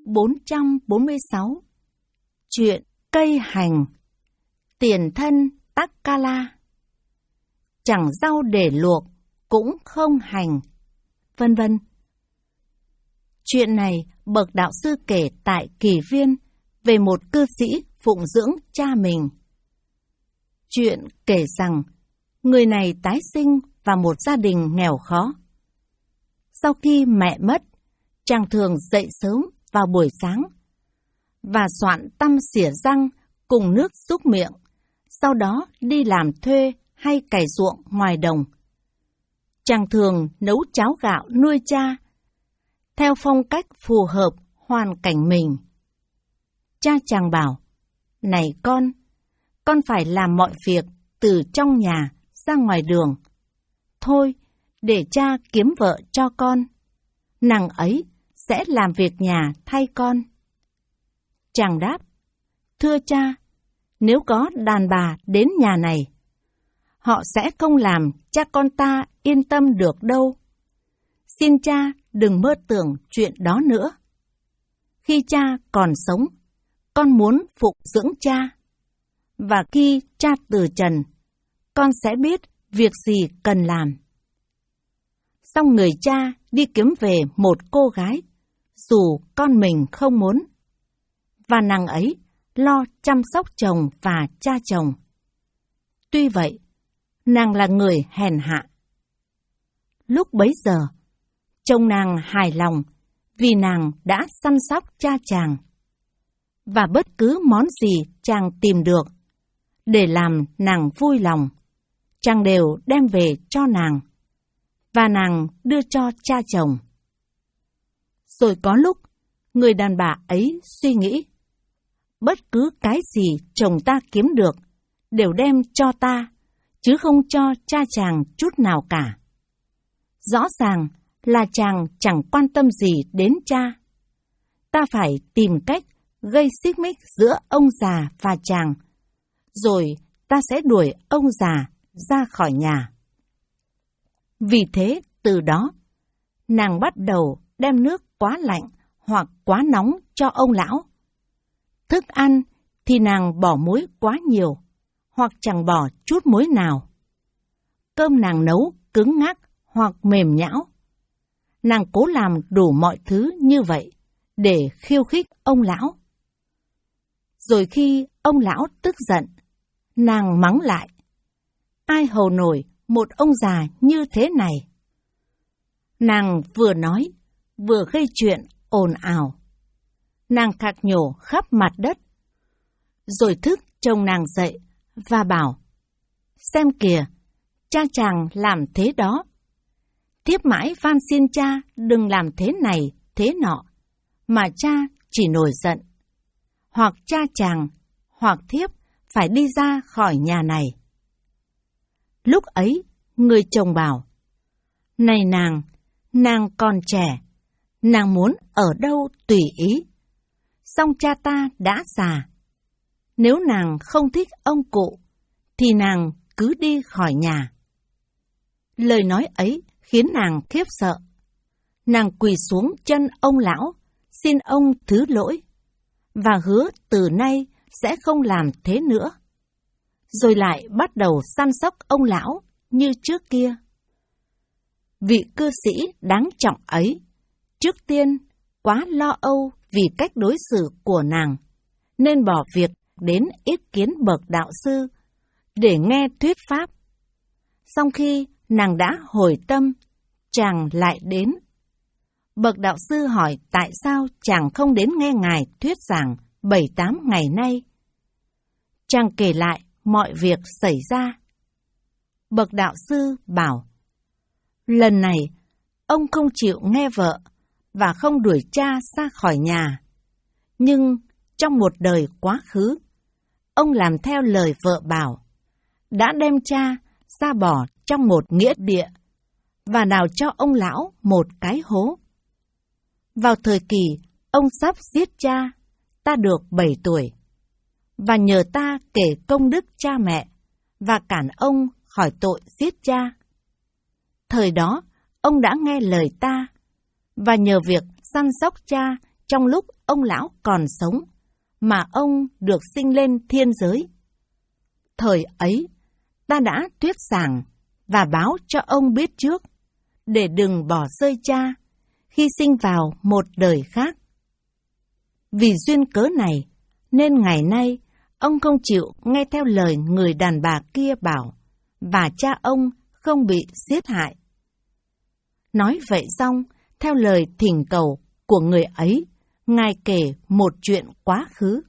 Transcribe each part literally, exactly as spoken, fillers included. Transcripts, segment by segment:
bốn trăm bốn mươi sáu. Chuyện cây hành. Tiền thân Takkala. Chẳng rau để luộc, cũng không hành, vân vân. Chuyện này bậc đạo sư kể tại Kỳ Viên về một cư sĩ phụng dưỡng cha mình. Chuyện kể rằng người này tái sinh vào một gia đình nghèo khó. Sau khi mẹ mất, chàng thường dậy sớm vào buổi sáng và soạn tăm xỉa răng cùng nước súc miệng, sau đó đi làm thuê hay cày ruộng ngoài đồng. Chàng thường nấu cháo gạo nuôi cha, theo phong cách phù hợp hoàn cảnh mình. Cha chàng bảo, này con, con phải làm mọi việc từ trong nhà ra ngoài đường. Thôi, để cha kiếm vợ cho con. Nàng ấy sẽ làm việc nhà thay con. Chàng đáp, thưa cha, nếu có đàn bà đến nhà này, họ sẽ không làm cha con ta yên tâm được đâu. Xin cha đừng mơ tưởng chuyện đó nữa. Khi cha còn sống, con muốn phụng dưỡng cha. Và khi cha từ trần, con sẽ biết việc gì cần làm. Xong người cha đi kiếm về một cô gái, dù con mình không muốn. Và nàng ấy lo chăm sóc chồng và cha chồng. Tuy vậy, nàng là người hèn hạ. Lúc bấy giờ, chồng nàng hài lòng vì nàng đã săn sóc cha chàng. Và bất cứ món gì chàng tìm được để làm nàng vui lòng, chàng đều đem về cho nàng, và nàng đưa cho cha chồng. Rồi có lúc, người đàn bà ấy suy nghĩ, bất cứ cái gì chồng ta kiếm được đều đem cho ta, chứ không cho cha chàng chút nào cả. Rõ ràng là chàng chẳng quan tâm gì đến cha. Ta phải tìm cách gây xích mích giữa ông già và chàng, rồi ta sẽ đuổi ông già ra khỏi nhà. Vì thế, từ đó, nàng bắt đầu đem nước quá lạnh hoặc quá nóng cho ông lão. Thức ăn thì nàng bỏ muối quá nhiều, hoặc chẳng bỏ chút muối nào. Cơm nàng nấu cứng ngắc hoặc mềm nhão. Nàng cố làm đủ mọi thứ như vậy để khiêu khích ông lão. Rồi khi ông lão tức giận, nàng mắng lại, ai hầu nổi một ông già như thế này. Nàng vừa nói, vừa gây chuyện ồn ào. Nàng khạc nhổ khắp mặt đất. Rồi thức chồng nàng dậy và bảo, xem kìa, cha chàng làm thế đó. Thiếp mãi van xin cha đừng làm thế này, thế nọ, mà cha chỉ nổi giận. Hoặc cha chàng, hoặc thiếp phải đi ra khỏi nhà này. Lúc ấy, người chồng bảo, này nàng, nàng còn trẻ, nàng muốn ở đâu tùy ý. Song cha ta đã già. Nếu nàng không thích ông cụ, thì nàng cứ đi khỏi nhà. Lời nói ấy khiến nàng khiếp sợ. Nàng quỳ xuống chân ông lão, xin ông thứ lỗi, và hứa từ nay sẽ không làm thế nữa. Rồi lại bắt đầu săn sóc ông lão như trước kia. Vị cư sĩ đáng trọng ấy, trước tiên quá lo âu vì cách đối xử của nàng, nên bỏ việc đến ý kiến bậc đạo sư để nghe thuyết pháp. Sau khi nàng đã hồi tâm, chàng lại đến. Bậc đạo sư hỏi tại sao chàng không đến nghe ngài thuyết giảng bảy tám ngày nay. Chàng kể lại mọi việc xảy ra. Bậc đạo sư bảo, lần này ông không chịu nghe vợ và không đuổi cha ra khỏi nhà. Nhưng trong một đời quá khứ, ông làm theo lời vợ bảo, đã đem cha ra bỏ trong một nghĩa địa và đào cho ông lão một cái hố. Vào thời kỳ ông sắp giết cha, ta được bảy tuổi, và nhờ ta kể công đức cha mẹ và cản ông khỏi tội giết cha. Thời đó, ông đã nghe lời ta, và nhờ việc săn sóc cha trong lúc ông lão còn sống, mà ông được sinh lên thiên giới. Thời ấy, ta đã thuyết giảng và báo cho ông biết trước, để đừng bỏ rơi cha khi sinh vào một đời khác. Vì duyên cớ này, nên ngày nay ông không chịu nghe theo lời người đàn bà kia bảo, và cha ông không bị giết hại. Nói vậy xong, theo lời thỉnh cầu của người ấy, Ngài kể một chuyện quá khứ.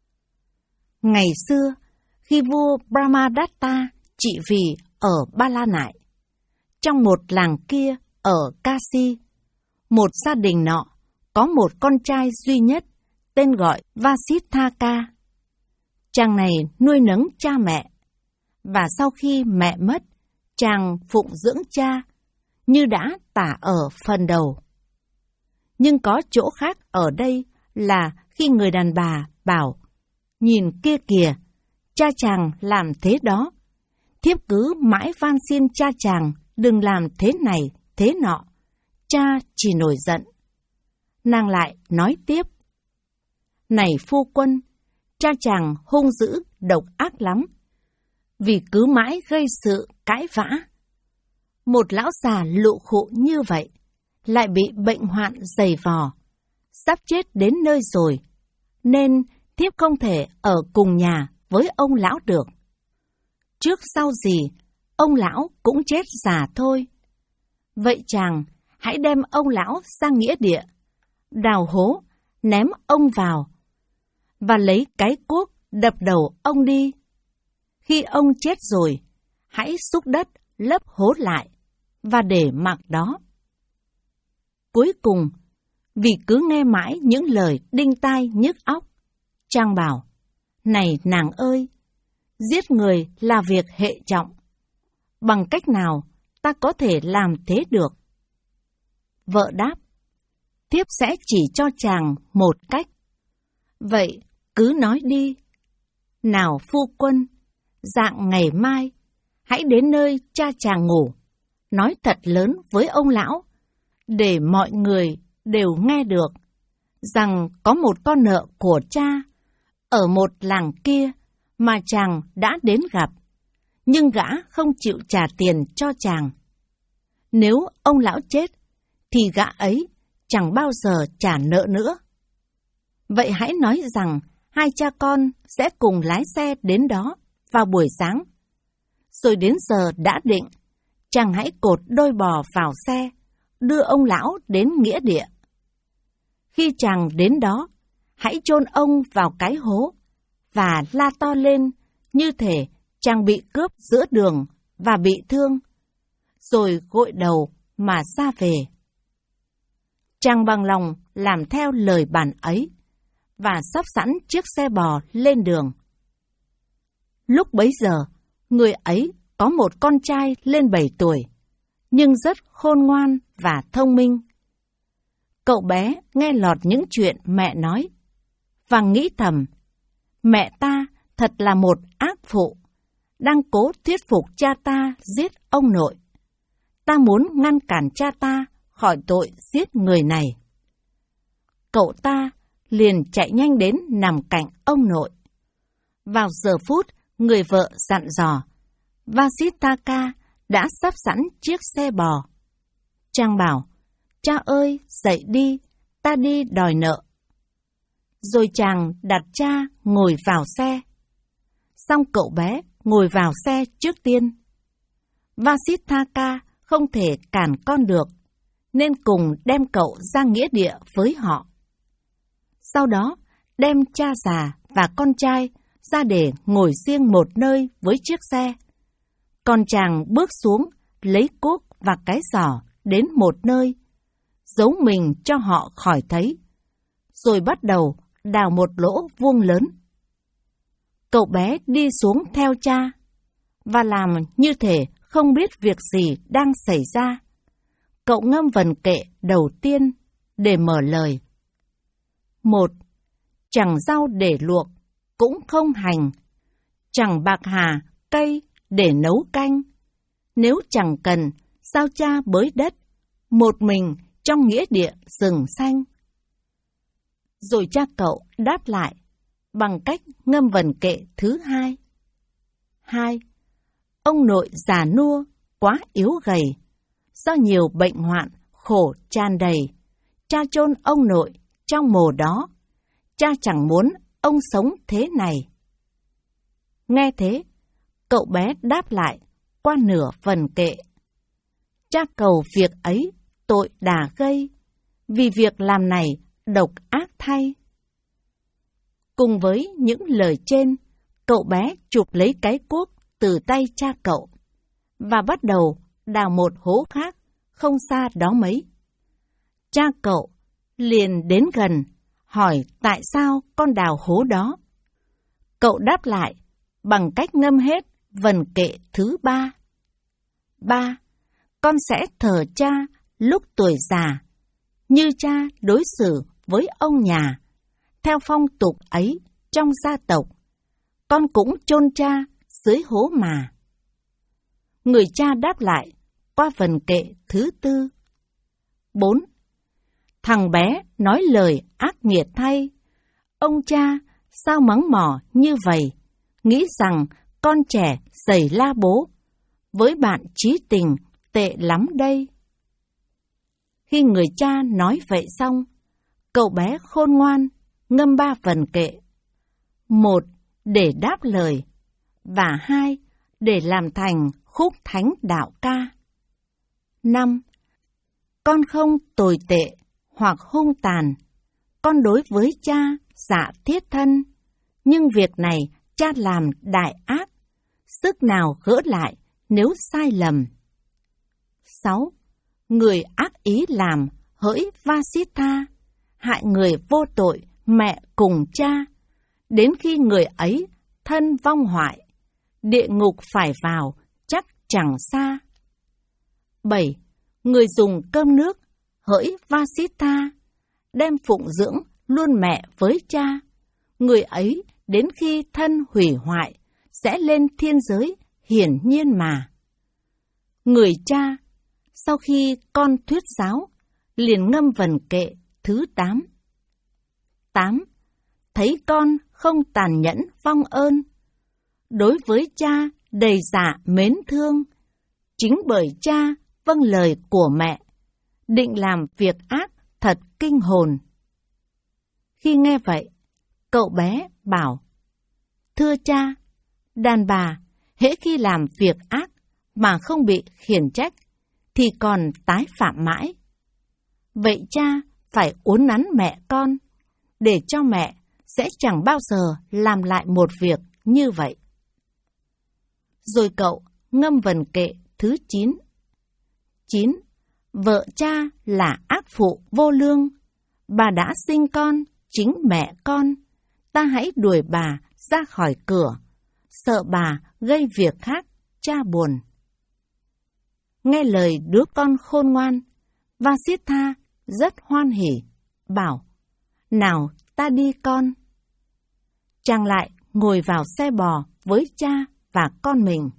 Ngày xưa, khi vua Brahmadatta trị vì ở Ba La Nại, trong một làng kia ở Kashi, một gia đình nọ có một con trai duy nhất tên gọi Vasithaka. Chàng này nuôi nấng cha mẹ, và sau khi mẹ mất, chàng phụng dưỡng cha như đã tả ở phần đầu. Nhưng có chỗ khác ở đây là khi người đàn bà bảo, nhìn kia kìa, cha chàng làm thế đó, thiếp cứ mãi van xin cha chàng đừng làm thế này, thế nọ. Cha chỉ nổi giận. Nàng lại nói tiếp, này phu quân, cha chàng hung dữ, độc ác lắm, vì cứ mãi gây sự cãi vã. Một lão già lụ khụ như vậy, lại bị bệnh hoạn dày vò, sắp chết đến nơi rồi, nên thiếp không thể ở cùng nhà với ông lão được. Trước sau gì, ông lão cũng chết già thôi. Vậy chàng hãy đem ông lão sang nghĩa địa, đào hố, ném ông vào, và lấy cái cuốc đập đầu ông đi. Khi ông chết rồi, hãy xúc đất lấp hố lại, và để mặc đó. Cuối cùng, vì cứ nghe mãi những lời đinh tai nhức óc, chàng bảo, này nàng ơi, giết người là việc hệ trọng. Bằng cách nào ta có thể làm thế được? Vợ đáp, thiếp sẽ chỉ cho chàng một cách. Vậy cứ nói đi. Nào phu quân, dạng ngày mai, hãy đến nơi cha chàng ngủ, nói thật lớn với ông lão, để mọi người đều nghe được, rằng có một con nợ của cha ở một làng kia mà chàng đã đến gặp, nhưng gã không chịu trả tiền cho chàng. Nếu ông lão chết, thì gã ấy chẳng bao giờ trả nợ nữa. Vậy hãy nói rằng hai cha con sẽ cùng lái xe đến đó vào buổi sáng. Rồi đến giờ đã định, chàng hãy cột đôi bò vào xe, đưa ông lão đến nghĩa địa. Khi chàng đến đó, hãy chôn ông vào cái hố, và la to lên như thể chàng bị cướp giữa đường và bị thương, rồi gội đầu mà ra về. Chàng bằng lòng làm theo lời bản ấy, và sắp sẵn chiếc xe bò lên đường. Lúc bấy giờ, người ấy có một con trai lên bảy tuổi, nhưng rất khôn ngoan và thông minh. Cậu bé nghe lọt những chuyện mẹ nói, và nghĩ thầm, mẹ ta thật là một ác phụ, đang cố thuyết phục cha ta giết ông nội. Ta muốn ngăn cản cha ta khỏi tội giết người này. Cậu ta liền chạy nhanh đến nằm cạnh ông nội. Vào giờ phút người vợ dặn dò, Vasithaka đã sắp sẵn chiếc xe bò. Chàng bảo, cha ơi, dậy đi, ta đi đòi nợ. Rồi chàng đặt cha ngồi vào xe. Xong cậu bé ngồi vào xe trước tiên. Vasithaka không thể cản con được, nên cùng đem cậu ra nghĩa địa với họ. Sau đó, đem cha già và con trai ra để ngồi riêng một nơi với chiếc xe. Còn chàng bước xuống, lấy cuốc và cái giỏ đến một nơi, giấu mình cho họ khỏi thấy, rồi bắt đầu đào một lỗ vuông lớn. Cậu bé đi xuống theo cha, và làm như thể không biết việc gì đang xảy ra. Cậu ngâm vần kệ đầu tiên để mở lời. Một, chẳng rau để luộc, cũng không hành, chẳng bạc hà, cây để nấu canh. Nếu chẳng cần, sao cha bới đất, một mình trong nghĩa địa rừng xanh. Rồi cha cậu đáp lại bằng cách ngâm vần kệ thứ hai. Hai, ông nội già nua, quá yếu gầy, do nhiều bệnh hoạn, khổ tràn đầy. Cha chôn ông nội trong mồ đó, cha chẳng muốn ông sống thế này. Nghe thế, cậu bé đáp lại qua nửa phần kệ. Cha cầu việc ấy tội đà gây, vì việc làm này độc ác thay. Cùng với những lời trên, cậu bé chụp lấy cái cuốc từ tay cha cậu và bắt đầu đào một hố khác không xa đó mấy. Cha cậu liền đến gần, hỏi tại sao con đào hố đó. Cậu đáp lại bằng cách ngâm hết vần kệ thứ ba. Ba, con sẽ thờ cha lúc tuổi già, như cha đối xử với ông nhà. Theo phong tục ấy trong gia tộc, con cũng chôn cha dưới hố mà. Người cha đáp lại qua vần kệ thứ tư. Bốn, thằng bé nói lời ác nghiệt thay. Ông cha sao mắng mỏ như vậy, nghĩ rằng con trẻ giày la bố, với bạn trí tình tệ lắm đây. Khi người cha nói vậy xong, cậu bé khôn ngoan ngâm ba vần kệ. Một, để đáp lời, và hai, để làm thành khúc thánh đạo ca. Năm, con không tồi tệ hoặc hung tàn, con đối với cha dạ thiết thân, nhưng việc này cha làm đại ác, sức nào gỡ lại nếu sai lầm. Sáu, người ác ý làm hỡi Vasitha, hại người vô tội mẹ cùng cha, đến khi người ấy thân vong hoại, địa ngục phải vào chắc chẳng xa. Bảy, người dùng cơm nước hỡi Vasitha, đem phụng dưỡng luôn mẹ với cha, người ấy đến khi thân hủy hoại sẽ lên thiên giới hiển nhiên mà. Người cha sau khi con thuyết giáo liền ngâm vần kệ thứ tám. Tám, thấy con không tàn nhẫn vong ơn, đối với cha đầy dạ mến thương, chính bởi cha vâng lời của mẹ, định làm việc ác thật kinh hồn. Khi nghe vậy, cậu bé bảo, thưa cha, đàn bà hễ khi làm việc ác mà không bị khiển trách thì còn tái phạm mãi. Vậy cha phải uốn nắn mẹ con, để cho mẹ sẽ chẳng bao giờ làm lại một việc như vậy. Rồi cậu ngâm vần kệ thứ chín. Chín, vợ cha là ác phụ vô lương, bà đã sinh con, chính mẹ con, ta hãy đuổi bà ra khỏi cửa, sợ bà gây việc khác, cha buồn. Nghe lời đứa con khôn ngoan, Vasitha rất hoan hỉ, bảo, nào ta đi con. Chàng lại ngồi vào xe bò với cha và con mình.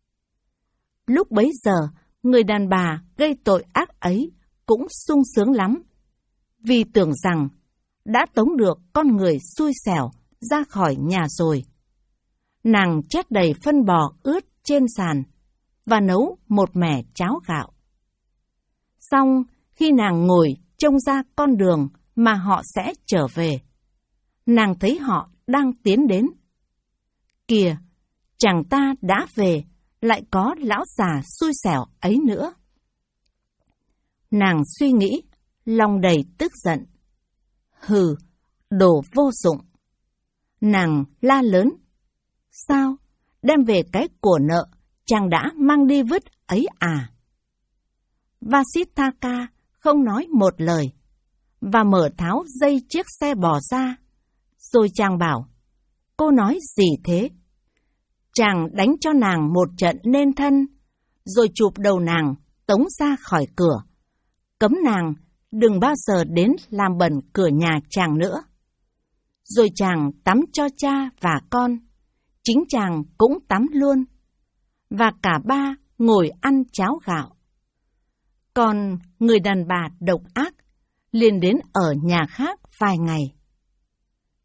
Lúc bấy giờ, người đàn bà gây tội ác ấy cũng sung sướng lắm, vì tưởng rằng đã tống được con người xui xẻo ra khỏi nhà rồi. Nàng chét đầy phân bò ướt trên sàn và nấu một mẻ cháo gạo. Xong, khi nàng ngồi trông ra con đường mà họ sẽ trở về, nàng thấy họ đang tiến đến. Kìa, chàng ta đã về, lại có lão già xui xẻo ấy nữa. Nàng suy nghĩ, lòng đầy tức giận. Hừ, đồ vô dụng. Nàng la lớn. Sao, đem về cái của nợ chàng đã mang đi vứt ấy à? Vasithaka không nói một lời, và mở tháo dây chiếc xe bò ra. Rồi chàng bảo, cô nói gì thế? Chàng đánh cho nàng một trận nên thân, rồi chụp đầu nàng tống ra khỏi cửa, cấm nàng đừng bao giờ đến làm bẩn cửa nhà chàng nữa. Rồi chàng tắm cho cha và con, chính chàng cũng tắm luôn, và cả ba ngồi ăn cháo gạo. Còn người đàn bà độc ác liền đến ở nhà khác vài ngày.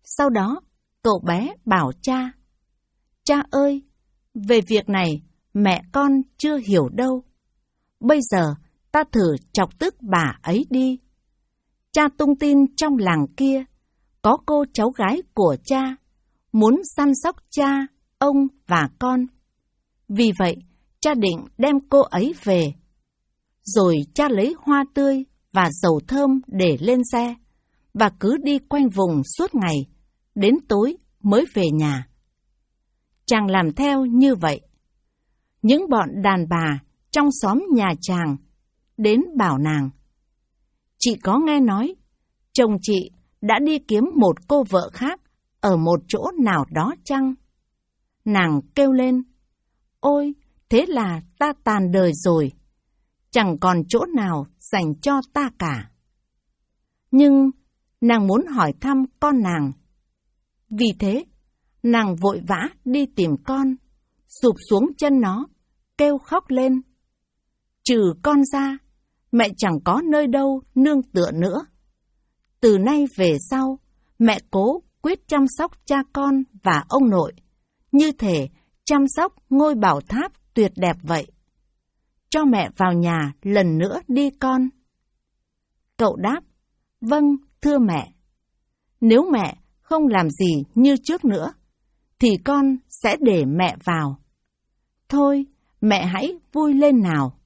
Sau đó, cậu bé bảo cha, cha ơi, về việc này mẹ con chưa hiểu đâu. Bây giờ ta thử chọc tức bà ấy đi. Cha tung tin trong làng kia, có cô cháu gái của cha, muốn săn sóc cha, ông và con. Vì vậy, cha định đem cô ấy về. Rồi cha lấy hoa tươi và dầu thơm để lên xe, và cứ đi quanh vùng suốt ngày, đến tối mới về nhà. Chàng làm theo như vậy. Những bọn đàn bà trong xóm nhà chàng đến bảo nàng, chị có nghe nói chồng chị đã đi kiếm một cô vợ khác ở một chỗ nào đó chăng? Nàng kêu lên, ôi, thế là ta tàn đời rồi, chẳng còn chỗ nào dành cho ta cả. Nhưng nàng muốn hỏi thăm con nàng. Vì thế, nàng vội vã đi tìm con, sụp xuống chân nó, kêu khóc lên. Trừ con ra, mẹ chẳng có nơi đâu nương tựa nữa. Từ nay về sau, mẹ cố quyết chăm sóc cha con và ông nội, như thể chăm sóc ngôi bảo tháp tuyệt đẹp vậy. Cho mẹ vào nhà lần nữa đi con. Cậu đáp, vâng, thưa mẹ. Nếu mẹ không làm gì như trước nữa, thì con sẽ để mẹ vào. Thôi, mẹ hãy vui lên nào.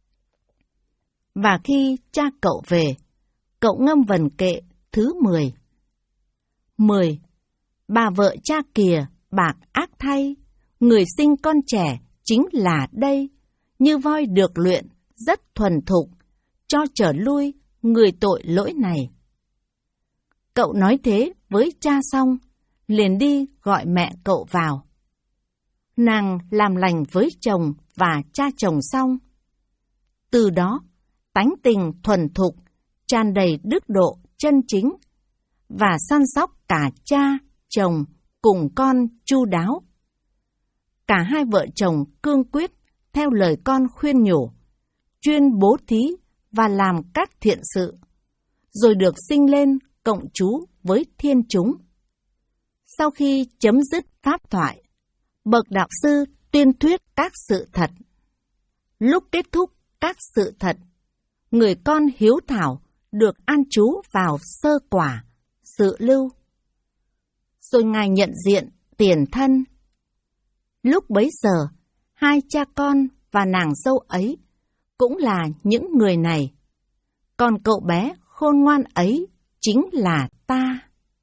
Và khi cha cậu về, cậu ngâm vần kệ thứ mười. mười. Bà vợ cha kìa, bạc ác thay, người sinh con trẻ chính là đây, như voi được luyện, rất thuần thục, cho trở lui người tội lỗi này. Cậu nói thế với cha xong, liền đi gọi mẹ cậu vào. Nàng làm lành với chồng và cha chồng xong. Từ đó, tánh tình thuần thục, tràn đầy đức độ chân chính, và săn sóc cả cha, chồng cùng con chu đáo. Cả hai vợ chồng cương quyết theo lời con khuyên nhủ, chuyên bố thí và làm các thiện sự, rồi được sinh lên cộng trú với thiên chúng. Sau khi chấm dứt pháp thoại, bậc đạo sư tuyên thuyết các sự thật. Lúc kết thúc các sự thật, người con hiếu thảo được an trú vào sơ quả, sự lưu. Rồi Ngài nhận diện tiền thân. Lúc bấy giờ, hai cha con và nàng dâu ấy cũng là những người này. Còn cậu bé khôn ngoan ấy chính là ta.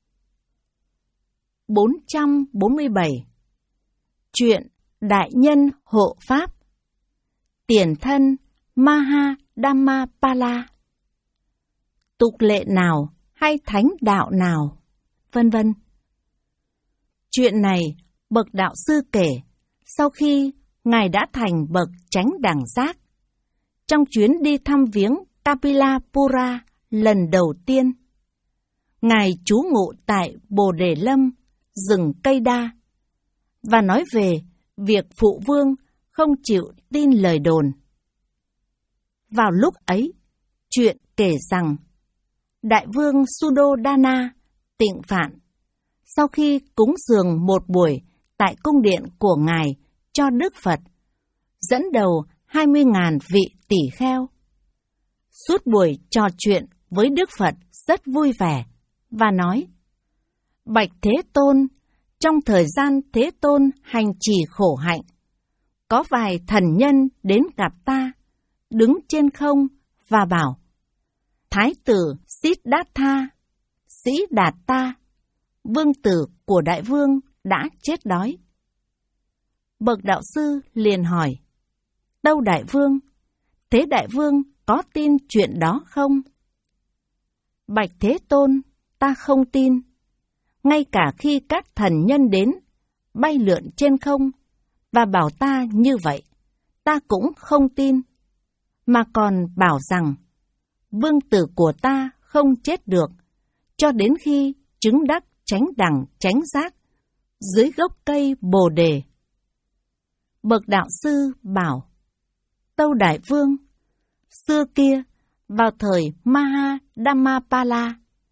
bốn trăm bốn mươi bảy. Chuyện Đại Nhân Hộ Pháp. Tiền thân Maha Dhammapala. Tục lệ nào hay thánh đạo nào, vân vân. Chuyện này bậc đạo sư kể sau khi Ngài đã thành bậc chánh đẳng giác, trong chuyến đi thăm viếng Kapilapura lần đầu tiên. Ngài trú ngụ tại Bồ Đề Lâm, rừng cây đa, và nói về việc phụ vương không chịu tin lời đồn. Vào lúc ấy, chuyện kể rằng Đại vương Suddhodana, Tịnh Phạn, sau khi cúng dường một buổi tại cung điện của Ngài cho Đức Phật, dẫn đầu hai mươi nghìn vị tỷ kheo. Suốt buổi trò chuyện với Đức Phật rất vui vẻ, và nói, Bạch Thế Tôn, trong thời gian Thế Tôn hành trì khổ hạnh, có vài thần nhân đến gặp ta, đứng trên không và bảo, Thái tử Siddhartha, Sĩ Đạt Ta, vương tử của đại vương đã chết đói. Bậc đạo sư liền hỏi, đâu đại vương? Thế đại vương có tin chuyện đó không? Bạch Thế Tôn, ta không tin. Ngay cả khi các thần nhân đến, bay lượn trên không, và bảo ta như vậy, ta cũng không tin, mà còn bảo rằng, vương tử của ta không chết được, cho đến khi chứng đắc chánh đẳng chánh giác, dưới gốc cây Bồ Đề. Bậc đạo sư bảo, tâu đại vương, xưa kia, vào thời Maha Dhammapala,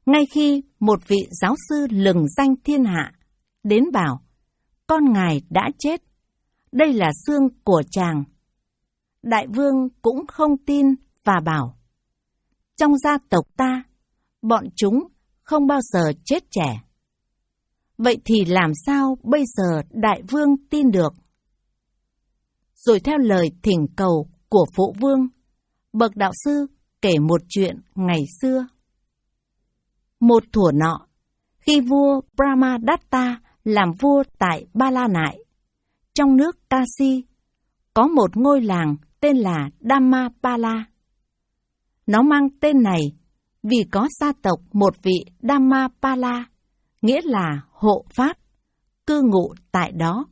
ngay khi một vị giáo sư lừng danh thiên hạ đến bảo, con ngài đã chết, đây là xương của chàng. Đại vương cũng không tin và bảo, trong gia tộc ta, bọn chúng không bao giờ chết trẻ. Vậy thì làm sao bây giờ đại vương tin được? Rồi theo lời thỉnh cầu của phụ vương, bậc đạo sư kể một chuyện ngày xưa. Một thuở nọ, khi vua Brahmadatta làm vua tại Ba La Nại, trong nước Kashi, có một ngôi làng tên là Dhammapala. Nó mang tên này vì có gia tộc một vị Dhammapala, nghĩa là hộ pháp, cư ngụ tại đó.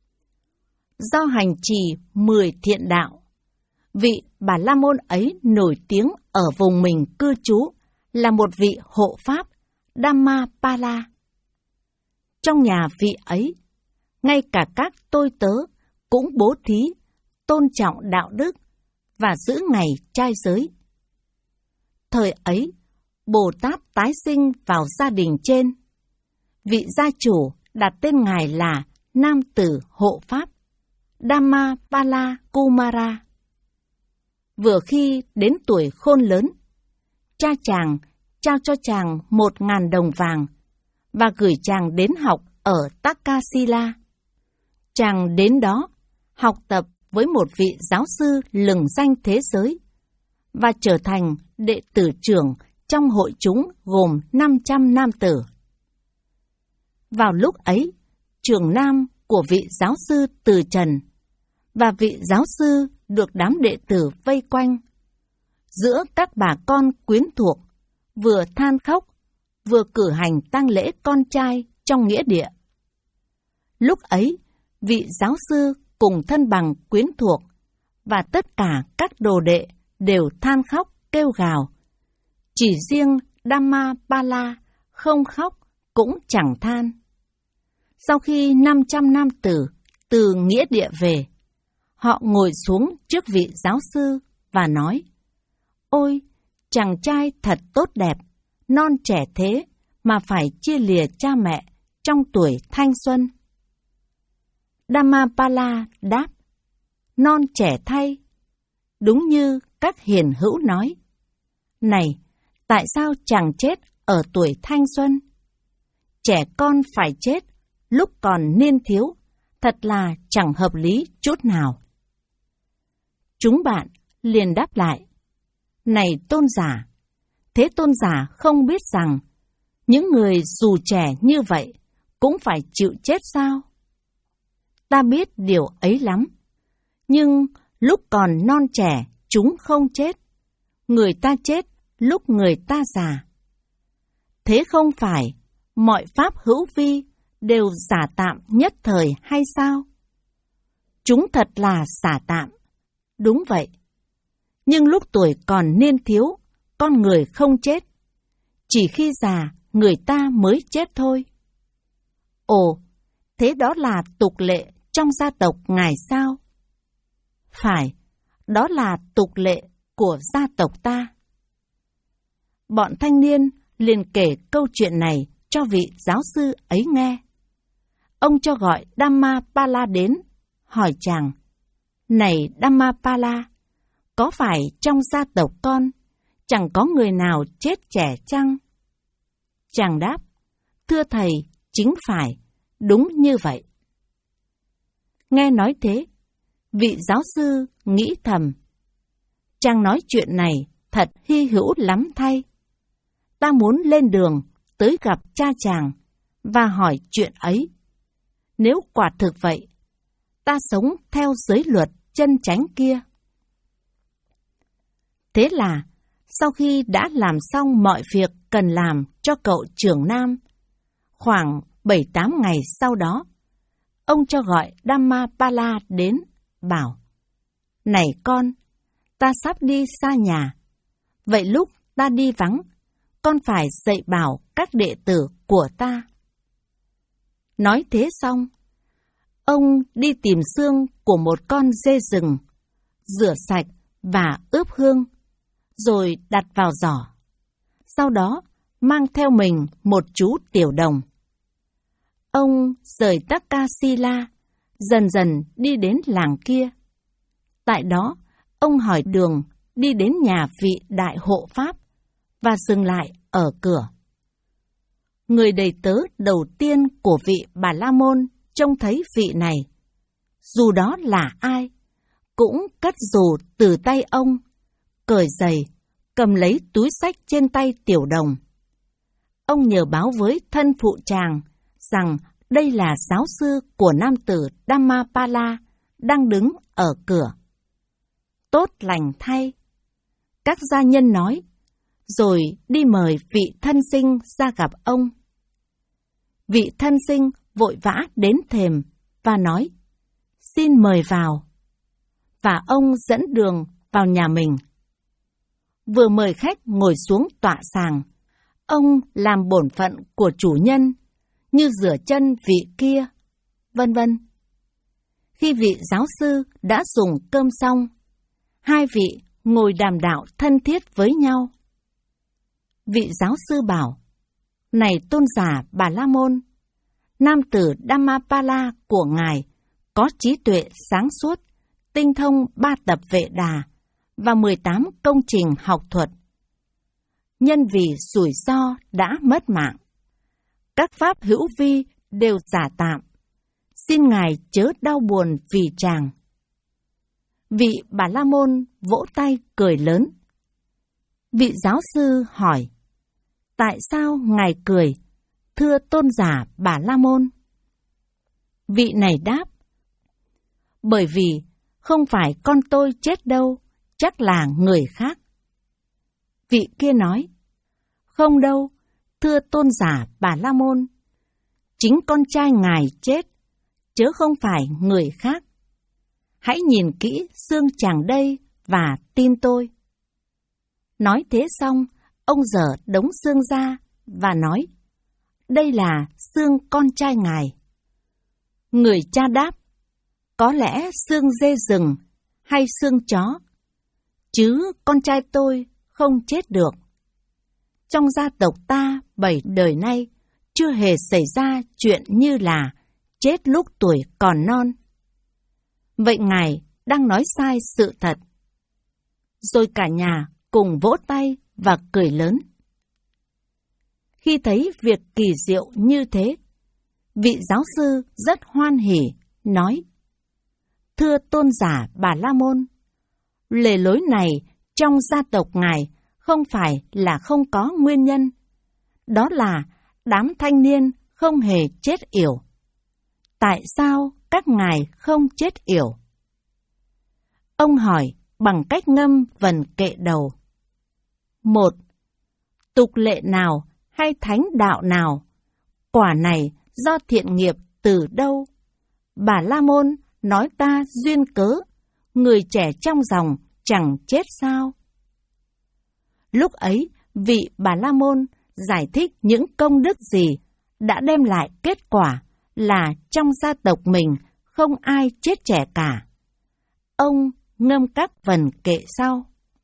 Do hành trì mười thiện đạo, vị Bà La Môn ấy nổi tiếng ở vùng mình cư trú là một vị hộ pháp Dhammapala. Trong nhà vị ấy, ngay cả các tôi tớ cũng bố thí, tôn trọng đạo đức và giữ ngày trai giới. Thời ấy, Bồ Tát tái sinh vào gia đình trên. Vị gia chủ đặt tên ngài là Nam Tử Hộ Pháp Dhammapala Kumara. Vừa khi đến tuổi khôn lớn, cha chàng trao cho chàng một ngàn đồng vàng và gửi chàng đến học ở Takasila. Chàng đến đó học tập với một vị giáo sư lừng danh thế giới và trở thành đệ tử trưởng trong hội chúng gồm năm trăm nam tử. Vào lúc ấy, trưởng nam của vị giáo sư từ trần và vị giáo sư được đám đệ tử vây quanh. Giữa các bà con quyến thuộc, vừa than khóc, vừa cử hành tang lễ con trai trong nghĩa địa. Lúc ấy, vị giáo sư cùng thân bằng quyến thuộc và tất cả các đồ đệ đều than khóc kêu gào. Chỉ riêng Dhammapala không khóc cũng chẳng than. Sau khi năm trăm nam tử từ nghĩa địa về, họ ngồi xuống trước vị giáo sư và nói: Ôi, chàng trai thật tốt đẹp, non trẻ thế mà phải chia lìa cha mẹ trong tuổi thanh xuân. Dhammapala đáp: Non trẻ thay, đúng như các hiền hữu nói. Này, tại sao chàng chết ở tuổi thanh xuân? Trẻ con phải chết lúc còn niên thiếu, thật là chẳng hợp lý chút nào. Chúng bạn liền đáp lại: Này tôn giả, thế tôn giả không biết rằng những người dù trẻ như vậy cũng phải chịu chết sao? Ta biết điều ấy lắm, nhưng lúc còn non trẻ chúng không chết, người ta chết lúc người ta già. Thế không phải mọi pháp hữu vi đều giả tạm nhất thời hay sao? Chúng thật là giả tạm, đúng vậy. Nhưng lúc tuổi còn niên thiếu, con người không chết. Chỉ khi già, người ta mới chết thôi. Ồ, thế đó là tục lệ trong gia tộc ngài sao? Phải, đó là tục lệ của gia tộc ta. Bọn thanh niên liền kể câu chuyện này cho vị giáo sư ấy nghe. Ông cho gọi Dhammapala đến, hỏi chàng: Này Dhammapala, có phải trong gia tộc con chẳng có người nào chết trẻ chăng? Chàng đáp: Thưa thầy, chính phải, đúng như vậy. Nghe nói thế, vị giáo sư nghĩ thầm: Chàng nói chuyện này thật hy hữu lắm thay. Ta muốn lên đường tới gặp cha chàng và hỏi chuyện ấy. Nếu quả thực vậy, ta sống theo giới luật chân chánh kia. Thế là, sau khi đã làm xong mọi việc cần làm cho cậu trưởng nam, khoảng bảy tám ngày sau đó, ông cho gọi Dhammapala đến, bảo: Này con, ta sắp đi xa nhà. Vậy lúc ta đi vắng, con phải dạy bảo các đệ tử của ta. Nói thế xong, ông đi tìm xương của một con dê rừng, rửa sạch và ướp hương, rồi đặt vào giỏ. Sau đó mang theo mình một chú tiểu đồng. Ông rời Takasila, dần dần đi đến làng kia. Tại đó, ông hỏi đường đi đến nhà vị đại hộ pháp và dừng lại ở cửa. Người đầy tớ đầu tiên của vị Bà La Môn trông thấy vị này, dù đó là ai, cũng cất dù từ tay ông, cởi giày, cầm lấy túi xách trên tay tiểu đồng. Ông nhờ báo với thân phụ chàng rằng đây là giáo sư của nam tử Dhammapala đang đứng ở cửa. Tốt lành thay, các gia nhân nói, rồi đi mời vị thân sinh ra gặp ông. Vị thân sinh vội vã đến thềm và nói, xin mời vào. Và ông dẫn đường vào nhà mình. Vừa mời khách ngồi xuống tọa sàng, ông làm bổn phận của chủ nhân, như rửa chân vị kia, vân vân. Khi vị giáo sư đã dùng cơm xong, hai vị ngồi đàm đạo thân thiết với nhau. Vị giáo sư bảo, này tôn giả Bà La Môn, nam tử Dhammapala của ngài có trí tuệ sáng suốt, tinh thông ba tập Vệ Đà và mười tám công trình học thuật. Nhân vì rủi ro đã mất mạng, các pháp hữu vi đều giả tạm, xin ngài chớ đau buồn vì chàng. Vị Bà La Môn vỗ tay cười lớn. Vị giáo sư hỏi, tại sao ngài cười, thưa tôn giả Bà La Môn? Vị này đáp, bởi vì không phải con tôi chết đâu, chắc là người khác. Vị kia nói, không đâu, thưa tôn giả Bà La Môn, chính con trai ngài chết, chớ không phải người khác. Hãy nhìn kỹ xương chàng đây và tin tôi. Nói thế xong, ông dở đống xương ra và nói, đây là xương con trai ngài. Người cha đáp, có lẽ xương dê rừng hay xương chó, chứ con trai tôi không chết được. Trong gia tộc ta bảy đời nay chưa hề xảy ra chuyện như là chết lúc tuổi còn non. Vậy ngài đang nói sai sự thật. Rồi cả nhà cùng vỗ tay và cười lớn. Khi thấy việc kỳ diệu như thế, vị giáo sư rất hoan hỉ, nói, thưa tôn giả Bà La Môn, lề lối này trong gia tộc ngài không phải là không có nguyên nhân. Đó là đám thanh niên không hề chết yểu. Tại sao các ngài không chết yểu? Ông hỏi bằng cách ngâm vần kệ đầu. Một, tục lệ nào hay thánh đạo nào? Quả này do thiện nghiệp từ đâu? Bà La Môn nói ta duyên cớ, người trẻ trong dòng chẳng chết sao? Lúc ấy, vị Bà La Môn giải thích những công đức gì đã đem lại kết quả là trong gia tộc mình không ai chết trẻ cả. Ông ngâm các vần kệ sau.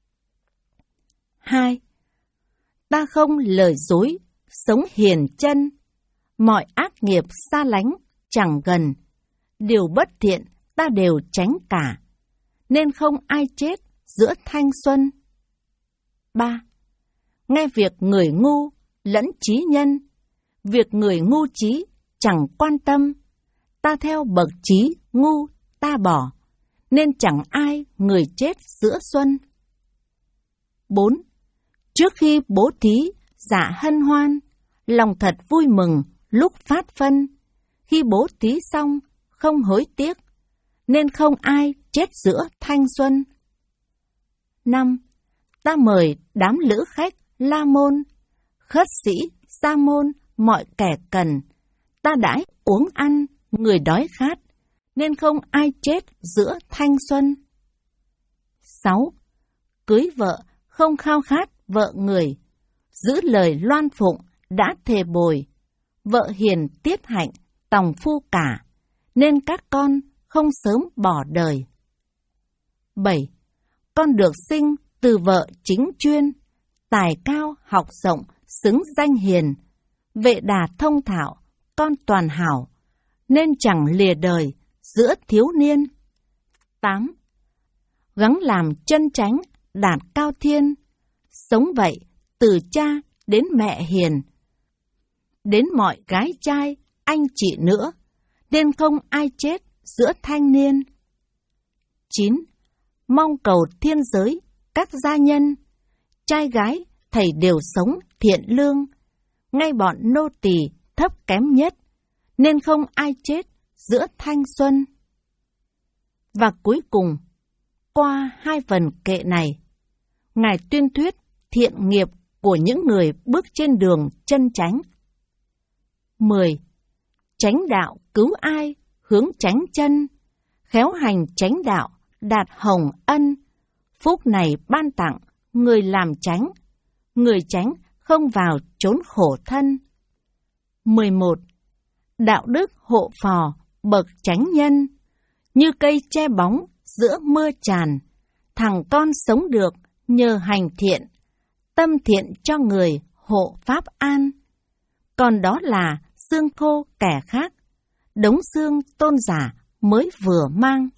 Hai, ta không lời dối, sống hiền chân, mọi ác nghiệp xa lánh, chẳng gần, điều bất thiện ta đều tránh cả, nên không ai chết giữa thanh xuân. Ba, nghe việc người ngu lẫn trí nhân, việc người ngu trí chẳng quan tâm, ta theo bậc trí ngu ta bỏ, nên chẳng ai người chết giữa xuân. Bốn, trước khi bố thí dạ hân hoan, lòng thật vui mừng lúc phát phân, khi bố thí xong không hối tiếc, nên không ai chết giữa thanh xuân. Năm, ta mời đám lữ khách La Môn, khất sĩ, Sa Môn, mọi kẻ cần, ta đãi uống ăn, người đói khát, nên không ai chết giữa thanh xuân. Sáu, cưới vợ không khao khát vợ người, giữ lời loan phụng đã thề bồi, vợ hiền tiết hạnh, tòng phu cả, nên các con không sớm bỏ đời. Bảy, con được sinh từ vợ chính chuyên, tài cao học rộng xứng danh hiền, vệ đà thông thạo, con toàn hảo, nên chẳng lìa đời giữa thiếu niên. tám. Gắng làm chân chánh, đạt cao thiên, sống vậy từ cha đến mẹ hiền, đến mọi gái trai, anh chị nữa, nên không ai chết giữa thanh niên. chín. Mong cầu thiên giới, các gia nhân, trai gái thầy đều sống thiện lương, ngay bọn nô tỳ thấp kém nhất, nên không ai chết giữa thanh xuân. Và cuối cùng, qua hai phần kệ này, Ngài tuyên thuyết thiện nghiệp của những người bước trên đường chân chánh. mười. Chánh đạo cứu ai, hướng chánh chân, khéo hành chánh đạo, đạt hồng ân, phúc này ban tặng người làm chánh, người chánh không vào chốn khổ thân. mười một. Đạo đức hộ phò, bậc chánh nhân, như cây che bóng giữa mưa tràn, thằng con sống được nhờ hành thiện, tâm thiện cho người hộ pháp an. Còn đó là xương khô kẻ khác, đống xương tôn giả mới vừa mang.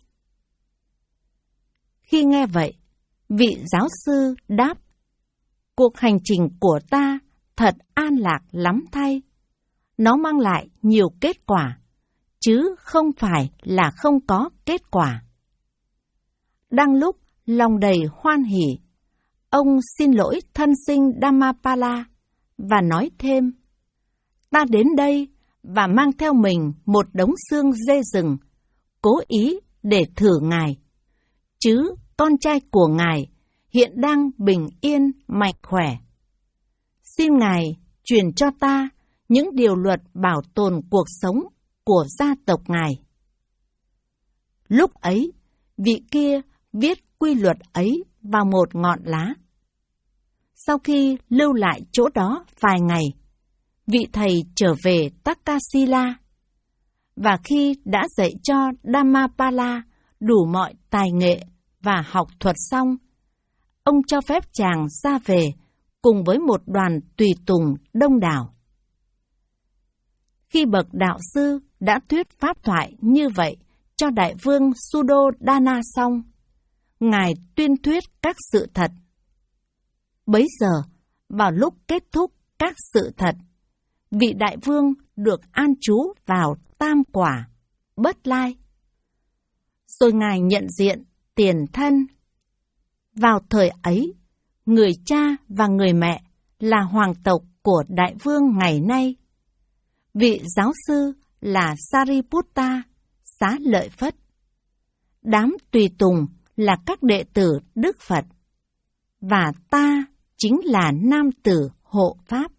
Khi nghe vậy, vị giáo sư đáp: cuộc hành trình của ta thật an lạc lắm thay. Nó mang lại nhiều kết quả, chứ không phải là không có kết quả. Đang lúc lòng đầy hoan hỉ, ông xin lỗi thân sinh Dhammapala và nói thêm: ta đến đây và mang theo mình một đống xương dê rừng, cố ý để thử Ngài, chứ con trai của Ngài hiện đang bình yên mạnh khỏe. Xin Ngài truyền cho ta những điều luật bảo tồn cuộc sống của gia tộc Ngài. Lúc ấy, vị kia viết quy luật ấy vào một ngọn lá. Sau khi lưu lại chỗ đó vài ngày, vị thầy trở về Takasila, và khi đã dạy cho Dhammapala đủ mọi tài nghệ và học thuật xong, ông cho phép chàng ra về cùng với một đoàn tùy tùng đông đảo. Khi bậc đạo sư đã thuyết pháp thoại như vậy cho đại vương Suddhodana xong, Ngài tuyên thuyết các sự thật. Bấy giờ, vào lúc kết thúc các sự thật, vị đại vương được an trú vào tam quả, bất lai. Rồi Ngài nhận diện tiền thân. Vào thời ấy, người cha và người mẹ là hoàng tộc của đại vương ngày nay. Vị giáo sư là Sariputta, Xá Lợi Phất. Đám tùy tùng là các đệ tử Đức Phật. Và ta chính là nam tử hộ pháp.